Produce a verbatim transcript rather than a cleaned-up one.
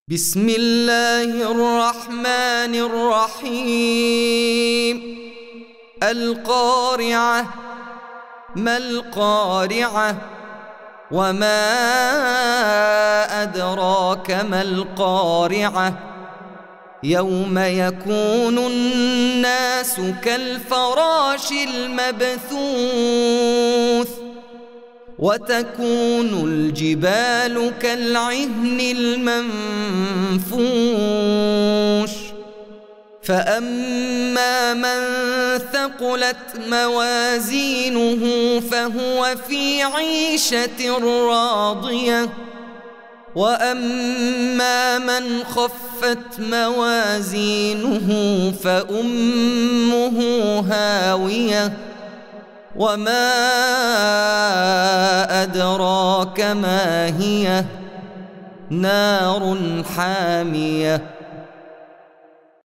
بسم الله الرحمن الرحيم. القارعة. ما القارعة؟ وما أدراك ما القارعة؟ يوم يكون الناس كالفراش المبثوث وتكون الجبال كالعهن المنفوش. فأما من ثقلت موازينه فهو في عيشة راضية، وأما من خفت موازينه فأمه هاوية، وما أدراك ما هي؟ نار حامية.